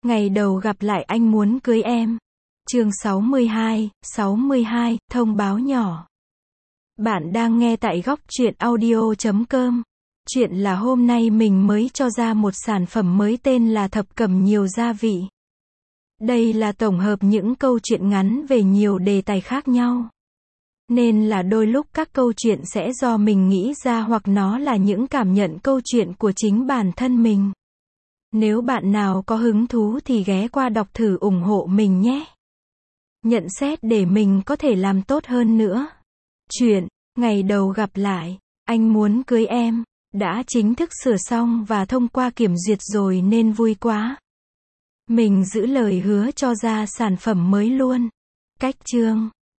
Ngày đầu gặp lại anh muốn cưới em. Chương 62, thông báo nhỏ. Bạn đang nghe tại góc truyện audio.com. Chuyện là hôm nay mình mới cho ra một sản phẩm mới tên là thập cẩm nhiều gia vị. Đây là tổng hợp những câu chuyện ngắn về nhiều đề tài khác nhau. Nên là đôi lúc các câu chuyện sẽ do mình nghĩ ra hoặc nó là những cảm nhận câu chuyện của chính bản thân mình. Nếu bạn nào có hứng thú thì ghé qua đọc thử ủng hộ mình nhé. Nhận xét để mình có thể làm tốt hơn nữa. Chuyện, ngày đầu gặp lại, anh muốn cưới em, đã chính thức sửa xong và thông qua kiểm duyệt rồi nên vui quá. Mình giữ lời hứa cho ra sản phẩm mới luôn. Cách chương